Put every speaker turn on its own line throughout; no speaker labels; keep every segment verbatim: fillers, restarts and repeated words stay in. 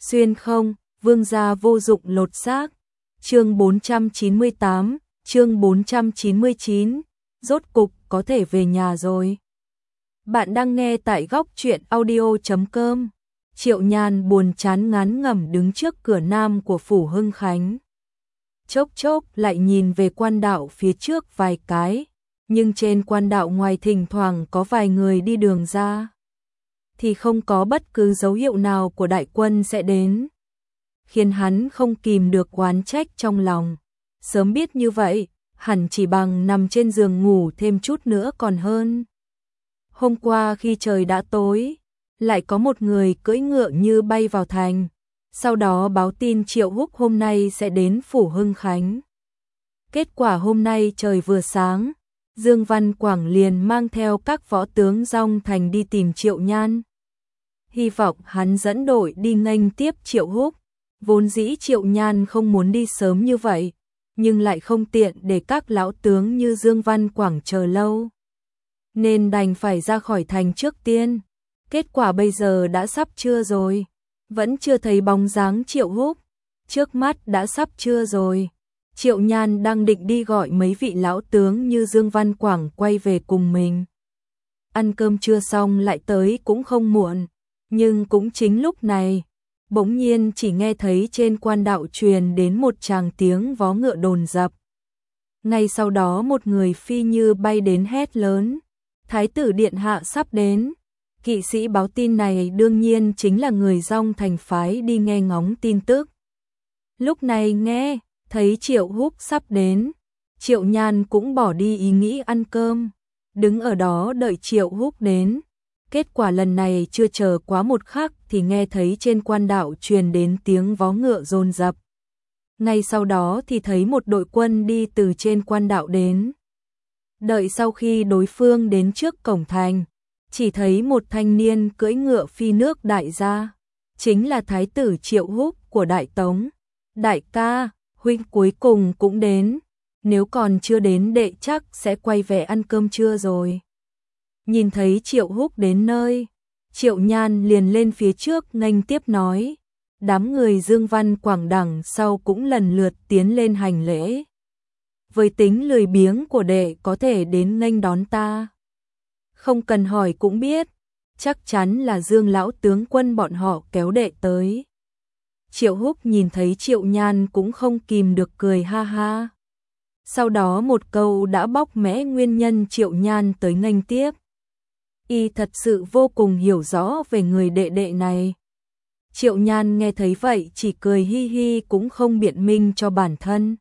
Xuyên không, vương gia vô dụng lột xác. Chương bốn trăm chín mươi tám, chương bốn trăm chín mươi chín, rốt cục có thể về nhà rồi. Bạn đang nghe tại góc truyện audio chấm com. Triệu Nhan buồn chán ngán ngẩm đứng trước cửa nam của phủ Hưng Khánh. Chốc chốc lại nhìn về quan đạo phía trước vài cái, nhưng trên quan đạo ngoài thỉnh thoảng có vài người đi đường ra, thì không có bất cứ dấu hiệu nào của đại quân sẽ đến, khiến hắn không kìm được oán trách trong lòng. Sớm biết như vậy, hẳn chỉ bằng nằm trên giường ngủ thêm chút nữa còn hơn. Hôm qua khi trời đã tối, lại có một người cưỡi ngựa như bay vào thành, sau đó báo tin Triệu Húc hôm nay sẽ đến phủ Hưng Khánh. Kết quả hôm nay trời vừa sáng, Dương Văn Quảng liền mang theo các võ tướng dong thành đi tìm Triệu Nhan. Hy vọng hắn dẫn đội đi nghênh tiếp Triệu Húc. Vốn dĩ Triệu Nhan không muốn đi sớm như vậy, nhưng lại không tiện để các lão tướng như Dương Văn Quảng chờ lâu, nên đành phải ra khỏi thành trước tiên. Kết quả bây giờ đã sắp trưa rồi, vẫn chưa thấy bóng dáng Triệu Húc. Trước mắt đã sắp trưa rồi, Triệu Nhan đang định đi gọi mấy vị lão tướng như Dương Văn Quảng quay về cùng mình. Ăn cơm trưa xong lại tới cũng không muộn, nhưng cũng chính lúc này, bỗng nhiên chỉ nghe thấy trên quan đạo truyền đến một tràng tiếng vó ngựa đồn dập. Ngay sau đó một người phi như bay đến hét lớn: Thái tử điện hạ sắp đến. Kỵ sĩ báo tin này đương nhiên chính là người dong thành phái đi nghe ngóng tin tức. Lúc này nghe thấy Triệu Húc sắp đến, Triệu Nhan cũng bỏ đi ý nghĩ ăn cơm, đứng ở đó đợi Triệu Húc đến. Kết quả lần này chưa chờ quá một khắc thì nghe thấy trên quan đạo truyền đến tiếng vó ngựa dồn dập. Ngay sau đó thì thấy một đội quân đi từ trên quan đạo đến. Đợi sau khi đối phương đến trước cổng thành, chỉ thấy một thanh niên cưỡi ngựa phi nước đại gia, chính là Thái tử Triệu Húc của Đại Tống. Đại ca, huynh cuối cùng cũng đến, nếu còn chưa đến đệ chắc sẽ quay về ăn cơm trưa rồi. Nhìn thấy Triệu Húc đến nơi, Triệu Nhan liền lên phía trước nghênh tiếp nói. Đám người Dương Văn Quảng đằng sau cũng lần lượt tiến lên hành lễ. Với tính lười biếng của đệ có thể đến nghênh đón ta, không cần hỏi cũng biết, chắc chắn là Dương lão tướng quân bọn họ kéo đệ tới. Triệu Húc nhìn thấy Triệu Nhan cũng không kìm được cười ha ha. Sau đó một câu đã bóc mẽ nguyên nhân Triệu Nhan tới nghênh tiếp. Y thật sự vô cùng hiểu rõ về người đệ đệ này. Triệu Nhan nghe thấy vậy chỉ cười hi hi cũng không biện minh cho bản thân.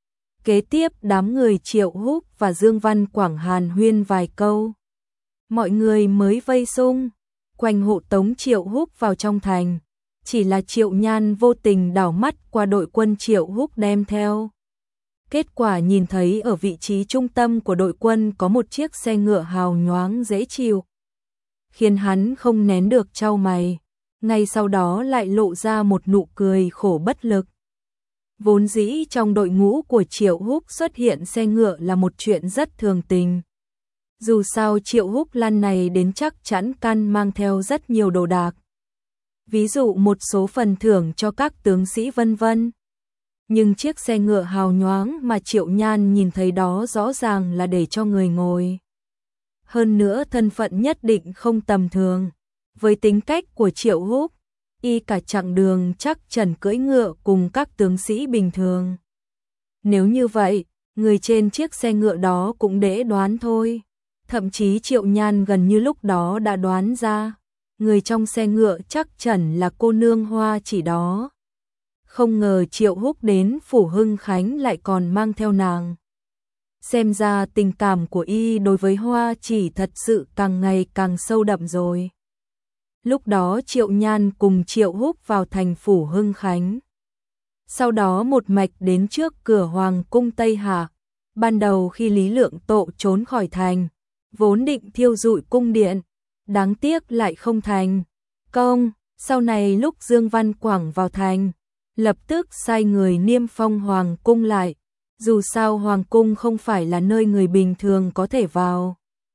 Kế tiếp đám người Triệu Húc và Dương Văn Quảng hàn huyên vài câu, mọi người mới vây xung quanh hộ tống Triệu Húc vào trong thành. Chỉ là Triệu Nhan vô tình đảo mắt qua đội quân Triệu Húc đem theo. Kết quả nhìn thấy ở vị trí trung tâm của đội quân có một chiếc xe ngựa hào nhoáng dễ chịu, khiến hắn không nén được chau mày, ngay sau đó lại lộ ra một nụ cười khổ bất lực. Vốn dĩ trong đội ngũ của Triệu Húc xuất hiện xe ngựa là một chuyện rất thường tình. Dù sao Triệu Húc lần này đến chắc chắn căn mang theo rất nhiều đồ đạc, ví dụ một số phần thưởng cho các tướng sĩ vân vân. Nhưng chiếc xe ngựa hào nhoáng mà Triệu Nhan nhìn thấy đó rõ ràng là để cho người ngồi. Hơn nữa thân phận nhất định không tầm thường. Với tính cách của Triệu Húc, y cả chặng đường chắc chắn cưỡi ngựa cùng các tướng sĩ bình thường. Nếu như vậy, người trên chiếc xe ngựa đó cũng dễ đoán thôi. Thậm chí Triệu Nhan gần như lúc đó đã đoán ra, người trong xe ngựa chắc chắn là cô nương Hoa Chỉ đó. Không ngờ Triệu Húc đến phủ Hưng Khánh lại còn mang theo nàng. Xem ra tình cảm của y đối với Hoa Chỉ thật sự càng ngày càng sâu đậm rồi. Lúc đó Triệu Nhan cùng Triệu Húc vào thành phủ Hưng Khánh. Sau đó một mạch đến trước cửa Hoàng cung Tây Hạ. Ban đầu khi Lý Lượng Tộ trốn khỏi thành, vốn định thiêu rụi cung điện, đáng tiếc lại không thành công. Sau này lúc Dương Văn Quảng vào thành, lập tức sai người niêm phong Hoàng cung lại. Dù sao Hoàng cung không phải là nơi người bình thường có thể vào.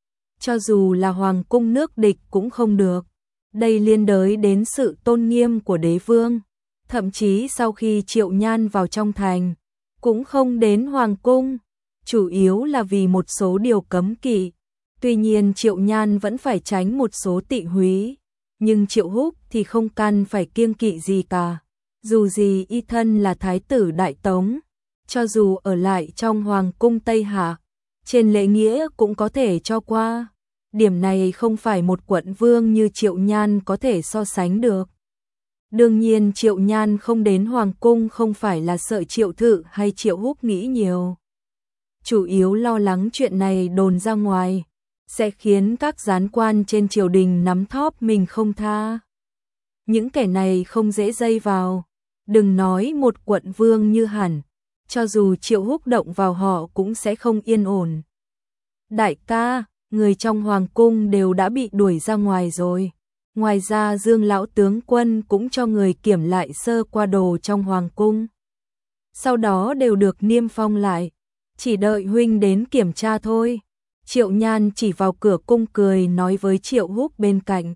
Cho dù là Hoàng cung nước địch cũng không được. Đây liên đới đến sự tôn nghiêm của đế vương, Thậm chí sau khi Triệu Nhan vào trong thành, cũng không đến Hoàng cung, chủ yếu là vì một số điều cấm kỵ. Tuy nhiên Triệu Nhan vẫn phải tránh một số tị húy, nhưng Triệu Húc thì không cần phải kiêng kỵ gì cả. Dù gì y thân là thái tử Đại Tống, cho dù ở lại trong Hoàng cung Tây Hạ, trên lễ nghĩa cũng có thể cho qua. Điểm này không phải một quận vương như Triệu Nhan có thể so sánh được. Đương nhiên Triệu Nhan không đến Hoàng cung không phải là sợ Triệu Thự hay Triệu Húc nghĩ nhiều. Chủ yếu lo lắng chuyện này đồn ra ngoài, sẽ khiến các gián quan trên triều đình nắm thóp mình không tha. Những kẻ này không dễ dây vào, đừng nói một quận vương như hẳn, cho dù Triệu Húc động vào họ cũng sẽ không yên ổn. Đại ca, người trong Hoàng cung đều đã bị đuổi ra ngoài rồi. Ngoài ra Dương lão tướng quân cũng cho người kiểm lại sơ qua đồ trong Hoàng cung. Sau đó đều được niêm phong lại, chỉ đợi huynh đến kiểm tra thôi. Triệu Nhan chỉ vào cửa cung cười nói với Triệu Húc bên cạnh.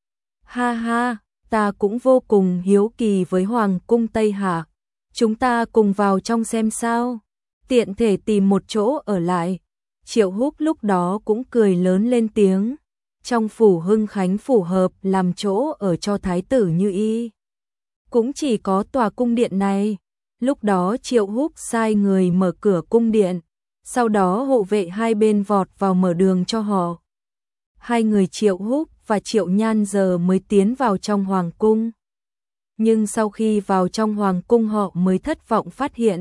Ha ha, ta cũng vô cùng hiếu kỳ với Hoàng cung Tây Hạ. Chúng ta cùng vào trong xem sao, tiện thể tìm một chỗ ở lại. Triệu Húc lúc đó cũng cười lớn lên tiếng. Trong phủ Hưng Khánh phủ hợp làm chỗ ở cho thái tử như y, cũng chỉ có tòa cung điện này. Lúc đó Triệu Húc sai người mở cửa cung điện, sau đó hộ vệ hai bên vọt vào mở đường cho họ. Hai người Triệu Húc và Triệu Nhan giờ mới tiến vào trong Hoàng cung. Nhưng sau khi vào trong Hoàng cung họ mới thất vọng phát hiện,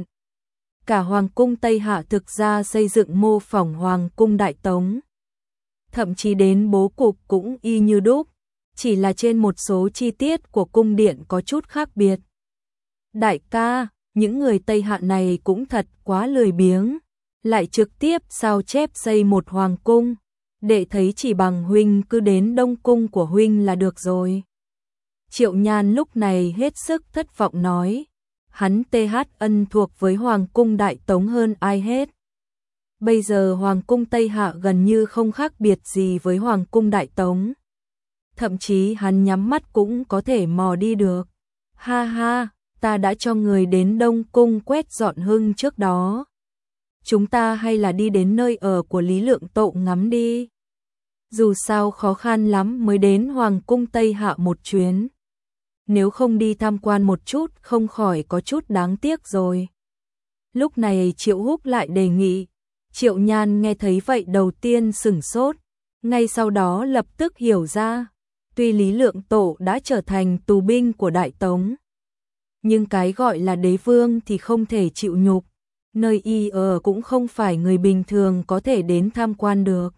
cả Hoàng cung Tây Hạ thực ra xây dựng mô phỏng Hoàng cung Đại Tống. Thậm chí đến bố cục cũng y như đúc, chỉ là trên một số chi tiết của cung điện có chút khác biệt. Đại ca, những người Tây Hạ này cũng thật quá lười biếng, lại trực tiếp sao chép xây một hoàng cung, đệ thấy chỉ bằng huynh cứ đến Đông cung của huynh là được rồi. Triệu Nhan lúc này hết sức thất vọng nói, hắn T H ân thuộc với Hoàng cung Đại Tống hơn ai hết. Bây giờ Hoàng cung Tây Hạ gần như không khác biệt gì với Hoàng cung Đại Tống. Thậm chí hắn nhắm mắt cũng có thể mò đi được. Ha ha, ta đã cho người đến Đông cung quét dọn Hưng trước đó. Chúng ta hay là đi đến nơi ở của Lý Lượng Tộ ngắm đi. Dù sao khó khăn lắm mới đến Hoàng cung Tây Hạ một chuyến. Nếu không đi tham quan một chút không khỏi có chút đáng tiếc rồi. Lúc này Triệu Húc lại đề nghị. Triệu Nhan nghe thấy vậy đầu tiên sửng sốt, ngay sau đó lập tức hiểu ra, tuy Lý Lượng Tổ đã trở thành tù binh của Đại Tống, nhưng cái gọi là đế vương thì không thể chịu nhục, nơi y ở cũng không phải người bình thường có thể đến tham quan được.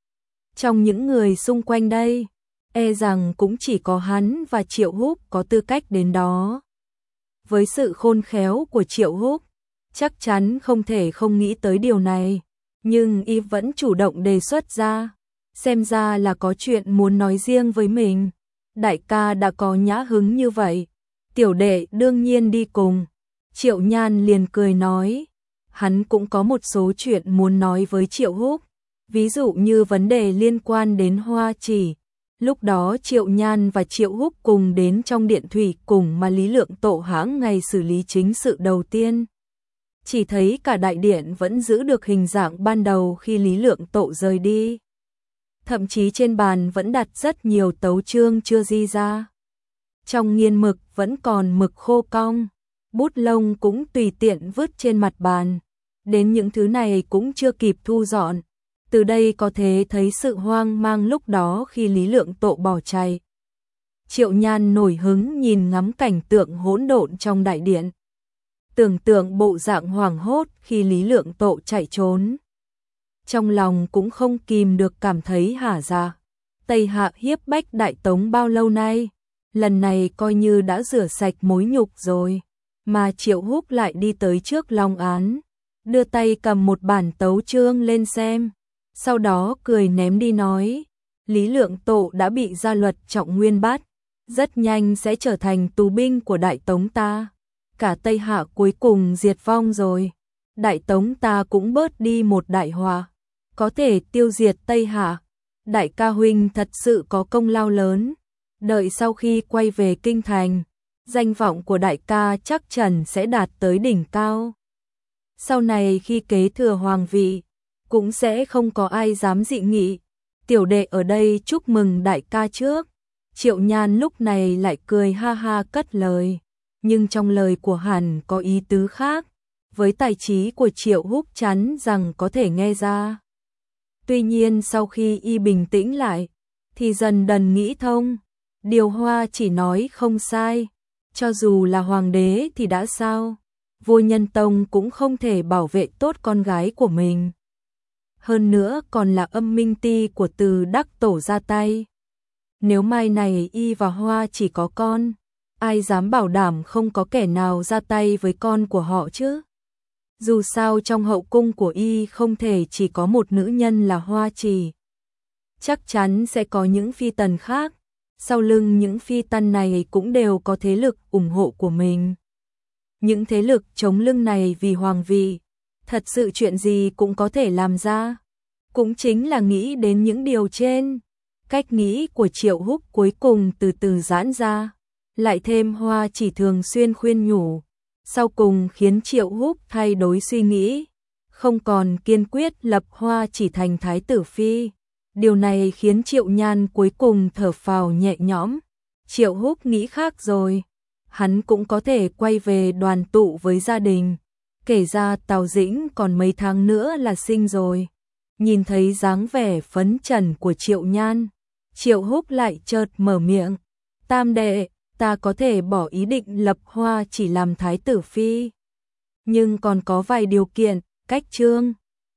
Trong những người xung quanh đây, e rằng cũng chỉ có hắn và Triệu Húc có tư cách đến đó. Với sự khôn khéo của Triệu Húc, chắc chắn không thể không nghĩ tới điều này. Nhưng y vẫn chủ động đề xuất ra, xem ra là có chuyện muốn nói riêng với mình. Đại ca đã có nhã hứng như vậy, tiểu đệ đương nhiên đi cùng. Triệu Nhan liền cười nói, hắn cũng có một số chuyện muốn nói với Triệu Húc, ví dụ như vấn đề liên quan đến Hoa Chỉ. Lúc đó Triệu Nhan và Triệu Húc cùng đến trong điện thủy cùng mà Lý Lượng Tổ hãng ngày xử lý chính sự đầu tiên. Chỉ thấy cả đại điện vẫn giữ được hình dạng ban đầu khi Lý Lượng Tộ rời đi. Thậm chí trên bàn vẫn đặt rất nhiều tấu chương chưa di ra. Trong nghiên mực vẫn còn mực khô cong, bút lông cũng tùy tiện vứt trên mặt bàn. Đến những thứ này cũng chưa kịp thu dọn. Từ đây có thể thấy sự hoang mang lúc đó khi Lý Lượng Tộ bỏ chạy. Triệu Nhan nổi hứng nhìn ngắm cảnh tượng hỗn độn trong đại điện. Tưởng tượng bộ dạng hoảng hốt khi Lý Lượng Tộ chạy trốn. Trong lòng cũng không kìm được cảm thấy hả dạ. Tây Hạ hiếp bách Đại Tống bao lâu nay, lần này coi như đã rửa sạch mối nhục rồi. Mà Triệu Húc lại đi tới trước Long Án, đưa tay cầm một bản tấu chương lên xem, sau đó cười ném đi nói, Lý Lượng Tộ đã bị gia luật Trọng Nguyên bắt, rất nhanh sẽ trở thành tù binh của Đại Tống ta. Cả Tây Hạ cuối cùng diệt vong rồi, Đại Tống ta cũng bớt đi một đại họa, có thể tiêu diệt Tây Hạ. Đại ca huynh thật sự có công lao lớn, đợi sau khi quay về kinh thành, danh vọng của đại ca chắc chắn sẽ đạt tới đỉnh cao. Sau này khi kế thừa hoàng vị, cũng sẽ không có ai dám dị nghị. Tiểu đệ ở đây chúc mừng đại ca trước. Triệu Nhan lúc này lại cười ha ha cất lời, nhưng trong lời của hắn có ý tứ khác, với tài trí của Triệu Húc chắn rằng có thể nghe ra. Tuy nhiên sau khi y bình tĩnh lại, thì dần dần nghĩ thông, điều Hoa chỉ nói không sai, cho dù là hoàng đế thì đã sao, Vô Nhân Tông cũng không thể bảo vệ tốt con gái của mình. Hơn nữa còn là âm minh ti của Từ Đắc Tổ ra tay. Nếu mai này y và Hoa chỉ có con, ai dám bảo đảm không có kẻ nào ra tay với con của họ chứ? Dù sao trong hậu cung của y không thể chỉ có một nữ nhân là Hoa Chỉ. Chắc chắn sẽ có những phi tần khác, sau lưng những phi tần này cũng đều có thế lực ủng hộ của mình. Những thế lực chống lưng này vì hoàng vị, thật sự chuyện gì cũng có thể làm ra. Cũng chính là nghĩ đến những điều trên, cách nghĩ của Triệu Húc cuối cùng từ từ giãn ra, lại thêm Hoa Chỉ thường xuyên khuyên nhủ, sau cùng khiến Triệu Húc thay đổi suy nghĩ, không còn kiên quyết lập Hoa Chỉ thành thái tử phi. Điều này khiến Triệu Nhan cuối cùng thở phào nhẹ nhõm. Triệu Húc nghĩ khác rồi, hắn cũng có thể quay về đoàn tụ với gia đình. Kể ra Tào Dĩnh còn mấy tháng nữa là sinh rồi. Nhìn thấy dáng vẻ phấn chấn của Triệu Nhan, Triệu Húc lại chợt mở miệng, tam đệ, ta có thể bỏ ý định lập Hoa Chỉ làm thái tử phi, nhưng còn có vài điều kiện. Cách chương